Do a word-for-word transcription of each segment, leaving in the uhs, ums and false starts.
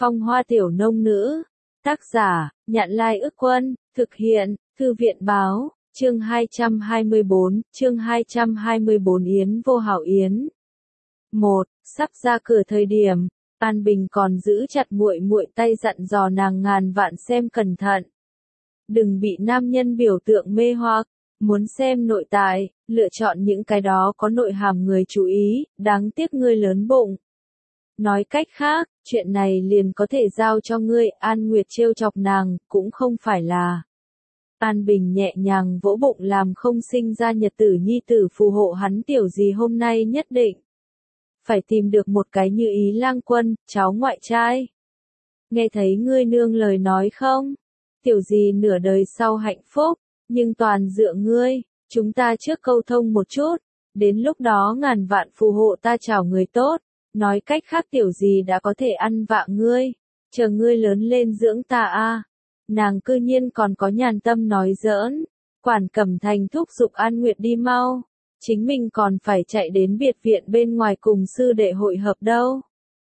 Phong hoa tiểu nông nữ. Tác giả, Nhạn Lai Ức Quân, thực hiện, Thư viện báo, chương hai trăm hai mươi bốn, chương hai trăm hai mươi bốn Yến Vô Hảo Yến. một. Sắp ra cửa thời điểm, An Bình còn giữ chặt muội muội tay dặn dò nàng ngàn vạn xem cẩn thận. Đừng bị nam nhân biểu tượng mê hoặc, muốn xem nội tại, lựa chọn những cái đó có nội hàm người chú ý, đáng tiếc ngươi lớn bụng. Nói cách khác, chuyện này liền có thể giao cho ngươi. An Nguyệt trêu chọc nàng, cũng không phải là. An Bình nhẹ nhàng vỗ bụng làm không sinh ra nhật tử nhi tử phù hộ hắn tiểu gì hôm nay nhất định. Phải tìm được một cái như ý lang quân, cháu ngoại trai. Nghe thấy ngươi nương lời nói không? Tiểu gì nửa đời sau hạnh phúc, nhưng toàn dựa ngươi, chúng ta trước câu thông một chút, đến lúc đó ngàn vạn phù hộ ta chào người tốt. Nói cách khác tiểu gì đã có thể ăn vạ ngươi, chờ ngươi lớn lên dưỡng ta a. Nàng cư nhiên còn có nhàn tâm nói giỡn. Quản Cẩm Thành thúc giục An Nguyệt đi mau, chính mình còn phải chạy đến biệt viện bên ngoài cùng sư đệ hội hợp đâu.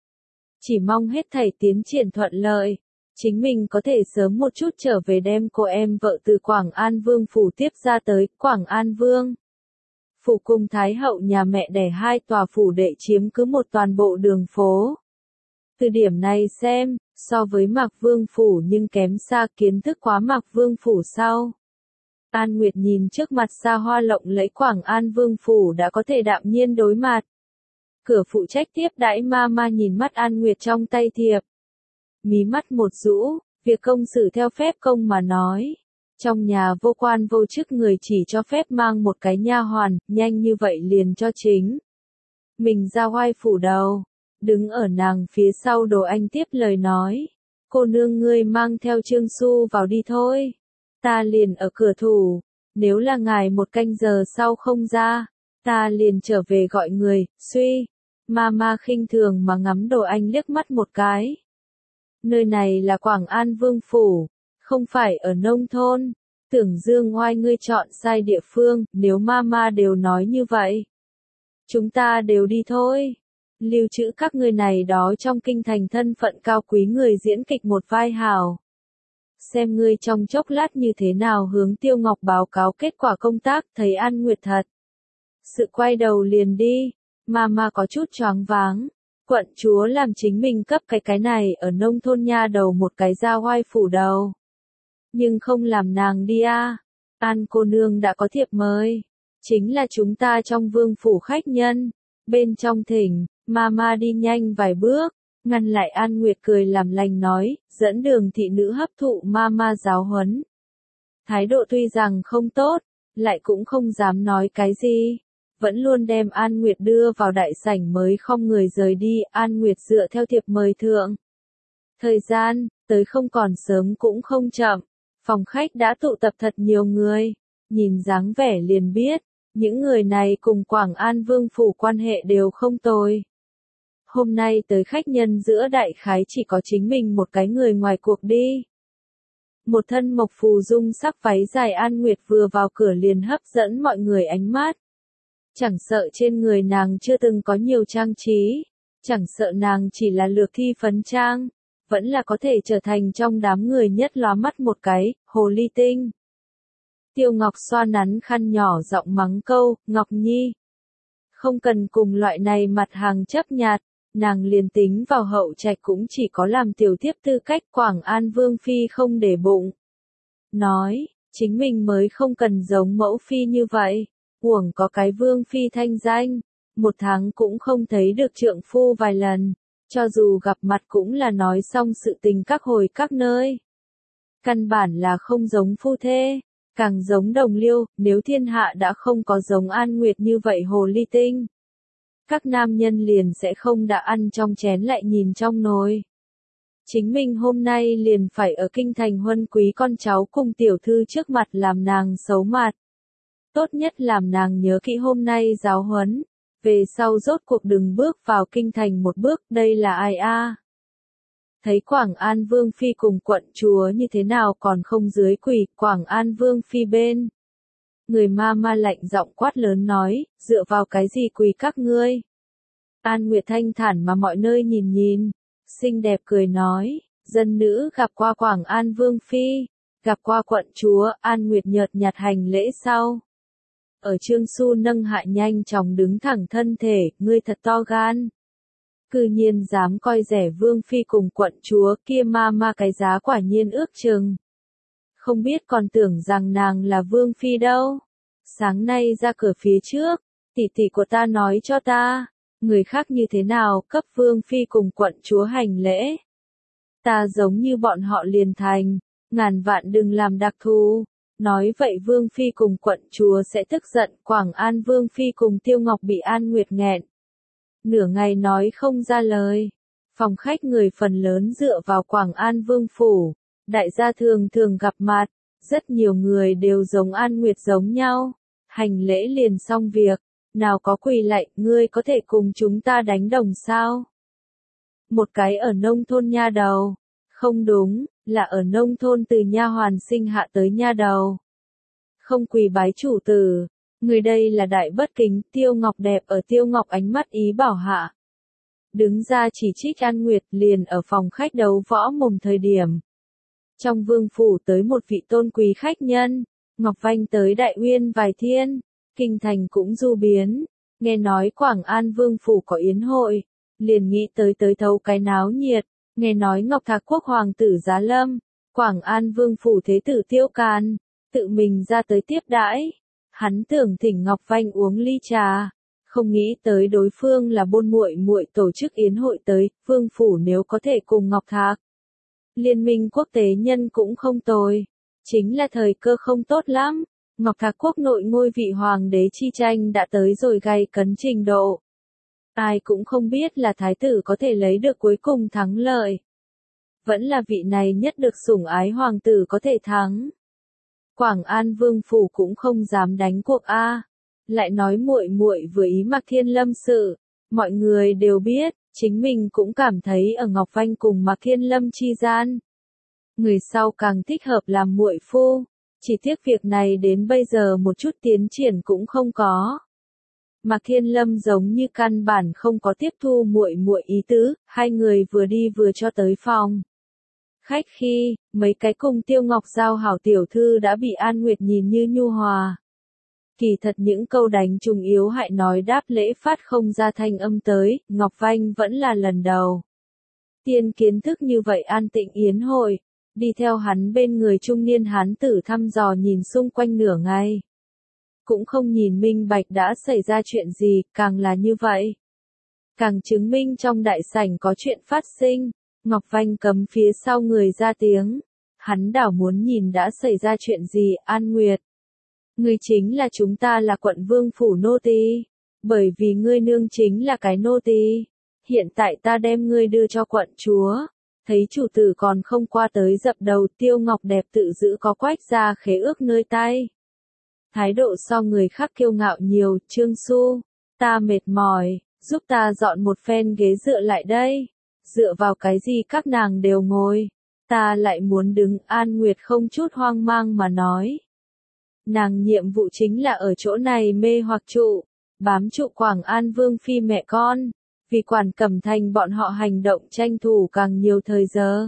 Chỉ mong hết thảy tiến triển thuận lợi, chính mình có thể sớm một chút trở về đem cô em vợ từ Quảng An Vương phủ tiếp ra tới. Quảng An Vương phủ cùng Thái hậu nhà mẹ đẻ hai tòa phủ đệ chiếm cứ một toàn bộ đường phố. Từ điểm này xem, so với Mạc Vương phủ nhưng kém xa, kiến thức quá Mạc Vương phủ sau. An Nguyệt nhìn trước mặt xa hoa lộng lẫy Quảng An Vương phủ đã có thể đạm nhiên đối mặt. Cửa phụ trách tiếp đãi ma ma nhìn mắt An Nguyệt trong tay thiệp. Mí mắt một rũ, việc công xử theo phép công mà nói. Trong nhà vô quan vô chức người chỉ cho phép mang một cái nha hoàn, nhanh như vậy liền cho chính mình ra oai phủ đầu. Đứng ở nàng phía sau Đồ Anh tiếp lời nói. Cô nương ngươi mang theo Trương Xu vào đi thôi. Ta liền ở cửa thủ. Nếu là ngài một canh giờ sau không ra, ta liền trở về gọi người. Suy. Ma ma khinh thường mà ngắm Đồ Anh liếc mắt một cái. Nơi này là Quảng An Vương phủ, không phải ở nông thôn. Tưởng Dương Oai ngươi chọn sai địa phương, nếu ma ma đều nói như vậy. Chúng ta đều đi thôi. Lưu trữ các ngươi này đó trong kinh thành thân phận cao quý người diễn kịch một vai hào. Xem ngươi trong chốc lát như thế nào hướng Tiêu Ngọc báo cáo kết quả công tác. Thấy An Nguyệt thật sự quay đầu liền đi. Ma ma có chút choáng váng. Quận chúa làm chính mình cấp cái cái này ở nông thôn nha đầu một cái ra oai phủ đầu. Nhưng không làm nàng đi a. À. An cô nương đã có thiệp mời. Chính là chúng ta trong vương phủ khách nhân. Bên trong thỉnh, Mama đi nhanh vài bước, ngăn lại An Nguyệt cười làm lành nói, dẫn đường thị nữ hấp thụ Mama giáo huấn. Thái độ tuy rằng không tốt, lại cũng không dám nói cái gì. Vẫn luôn đem An Nguyệt đưa vào đại sảnh mới không người rời đi. An Nguyệt dựa theo thiệp mời thượng. Thời gian, tới không còn sớm cũng không chậm. Phòng khách đã tụ tập thật nhiều người. Nhìn dáng vẻ liền biết, những người này cùng Quảng An Vương phủ quan hệ đều không tồi. Hôm nay tới khách nhân giữa đại khái chỉ có chính mình một cái người ngoài cuộc đi. Một thân mộc phù dung sắc váy dài An Nguyệt vừa vào cửa liền hấp dẫn mọi người ánh mắt. Chẳng sợ trên người nàng chưa từng có nhiều trang trí, chẳng sợ nàng chỉ là lược thi phấn trang, vẫn là có thể trở thành trong đám người nhất lóa mắt một cái, hồ ly tinh. Tiêu Ngọc xoa nắn khăn nhỏ giọng mắng câu, Ngọc Nhi. Không cần cùng loại này mặt hàng chấp nhặt, nàng liền tính vào hậu trạch cũng chỉ có làm tiểu thiếp tư cách. Quảng An Vương phi không để bụng. Nói, chính mình mới không cần giống mẫu phi như vậy, uổng có cái Vương phi thanh danh, một tháng cũng không thấy được trượng phu vài lần, cho dù gặp mặt cũng là nói xong sự tình các hồi các nơi. Căn bản là không giống phu thê. Càng giống đồng liêu, nếu thiên hạ đã không có giống An Nguyệt như vậy hồ ly tinh. Các nam nhân liền sẽ không đã ăn trong chén lại nhìn trong nồi. Chính mình hôm nay liền phải ở kinh thành huân quý con cháu cùng tiểu thư trước mặt làm nàng xấu mặt. Tốt nhất làm nàng nhớ kỹ hôm nay giáo huấn, về sau rốt cuộc đừng bước vào kinh thành một bước. Đây là ai a? À? Thấy Quảng An Vương phi cùng quận chúa như thế nào còn không dưới quỳ. Quảng An Vương phi bên người ma ma lạnh giọng quát lớn nói, dựa vào cái gì quỳ các ngươi? An Nguyệt thanh thản mà mọi nơi nhìn nhìn, xinh đẹp cười nói, dân nữ gặp qua Quảng An Vương Phi, gặp qua quận chúa. An Nguyệt nhợt nhạt hành lễ sau. Ở Trương Xu nâng hạ nhanh chóng đứng thẳng thân thể, ngươi thật to gan. Cư nhiên dám coi rẻ Vương Phi cùng quận chúa, kia ma ma cái giá quả nhiên ước chừng. Không biết còn tưởng rằng nàng là Vương Phi đâu. Sáng nay ra cửa phía trước, tỷ tỷ của ta nói cho ta, người khác như thế nào cấp Vương Phi cùng quận chúa hành lễ. Ta giống như bọn họ liền thành, ngàn vạn đừng làm đặc thù. Nói vậy Vương Phi cùng quận chúa sẽ tức giận. Quảng An Vương Phi cùng Tiêu Ngọc bị An Nguyệt nghẹn. Nửa ngày nói không ra lời. Phòng khách người phần lớn dựa vào Quảng An Vương Phủ. Đại gia thường thường gặp mặt. Rất nhiều người đều giống An Nguyệt giống nhau. Hành lễ liền xong việc. Nào có quỳ lạy, ngươi có thể cùng chúng ta đánh đồng sao? Một cái ở nông thôn nha đầu. Không đúng, là ở nông thôn từ nha hoàn sinh hạ tới nha đầu. Không quỳ bái chủ tử. Người đây là đại bất kính. Tiêu Ngọc đẹp ở Tiêu Ngọc ánh mắt ý bảo hạ. Đứng ra chỉ trích An Nguyệt liền ở phòng khách đấu võ mồm thời điểm. Trong vương phủ tới một vị tôn quý khách nhân. Ngọc Vanh tới Đại Uyên vài thiên. Kinh thành cũng du biến. Nghe nói Quảng An Vương Phủ có yến hội. Liền nghĩ tới tới thấu cái náo nhiệt. Nghe nói Ngọc Thạc Quốc Hoàng tử Giá Lâm. Quảng An Vương Phủ Thế tử Tiêu Can. Tự mình ra tới tiếp đãi. Hắn tưởng thỉnh Ngọc Vanh uống ly trà. Không nghĩ tới đối phương là bôn muội muội tổ chức yến hội tới. Vương Phủ nếu có thể cùng Ngọc Thạc. Liên minh quốc tế nhân cũng không tồi. Chính là thời cơ không tốt lắm. Ngọc Thạc Quốc nội ngôi vị hoàng đế chi tranh đã tới rồi gay cấn trình độ. Ai cũng không biết là thái tử có thể lấy được cuối cùng thắng lợi. Vẫn là vị này nhất được sủng ái hoàng tử có thể thắng. Quảng An Vương Phủ cũng không dám đánh cuộc a. Lại nói muội muội vừa ý Mạc Thiên Lâm sự. Mọi người đều biết, chính mình cũng cảm thấy ở Ngọc Vanh cùng Mạc Thiên Lâm chi gian. Người sau càng thích hợp làm muội phu. Chỉ tiếc việc này đến bây giờ một chút tiến triển cũng không có. Mạc Thiên Lâm giống như căn bản không có tiếp thu muội muội ý tứ, hai người vừa đi vừa cho tới phòng. Khách khi, mấy cái cùng Tiêu Ngọc giao hảo tiểu thư đã bị An Nguyệt nhìn như nhu hòa. Kỳ thật những câu đánh trùng yếu hại nói đáp lễ phát không ra thanh âm tới, Ngọc Vanh vẫn là lần đầu. Tiên kiến thức như vậy an tịnh yến hội. Đi theo hắn bên người trung niên hán tử thăm dò nhìn xung quanh nửa ngày. Cũng không nhìn minh bạch đã xảy ra chuyện gì, càng là như vậy. Càng chứng minh trong đại sảnh có chuyện phát sinh. Ngọc Vanh cấm phía sau người ra tiếng. Hắn đảo muốn nhìn đã xảy ra chuyện gì. An Nguyệt. Ngươi chính là chúng ta là quận vương phủ nô tỳ. Bởi vì ngươi nương chính là cái nô tỳ. Hiện tại ta đem ngươi đưa cho quận chúa. Thấy chủ tử còn không qua tới dập đầu. Tiêu Ngọc đẹp tự giữ có quách ra khế ước nơi tay. Thái độ so người khác kiêu ngạo nhiều. Trương Xu, ta mệt mỏi, giúp ta dọn một phen ghế dựa lại đây. Dựa vào cái gì các nàng đều ngồi. Ta lại muốn đứng. An Nguyệt không chút hoang mang mà nói. Nàng nhiệm vụ chính là ở chỗ này mê hoặc trụ. Bám trụ Quảng An Vương Phi mẹ con. Vì Quản Cẩm Thành bọn họ hành động tranh thủ càng nhiều thời giờ.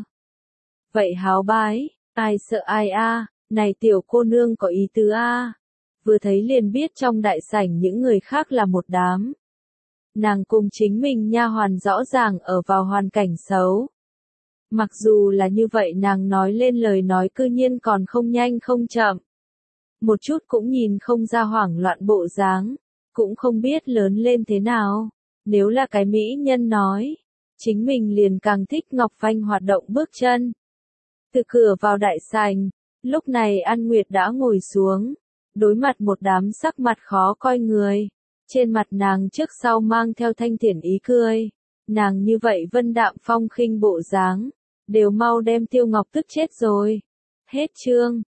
Vậy háo bái, ai sợ ai a? Này tiểu cô nương có ý tứ a. Vừa thấy liền biết trong đại sảnh những người khác là một đám. Nàng cùng chính mình nha hoàn rõ ràng ở vào hoàn cảnh xấu. Mặc dù là như vậy nàng nói lên lời nói cư nhiên còn không nhanh không chậm. Một chút cũng nhìn không ra hoảng loạn bộ dáng, cũng không biết lớn lên thế nào. Nếu là cái mỹ nhân nói, chính mình liền càng thích Ngọc Vanh hoạt động bước chân. Từ cửa vào đại sảnh, lúc này An Nguyệt đã ngồi xuống, đối mặt một đám sắc mặt khó coi người. Trên mặt nàng trước sau mang theo thanh thiện ý cười. Nàng như vậy vân đạm phong khinh bộ dáng, đều mau đem Tiêu Ngọc tức chết rồi. Hết chương.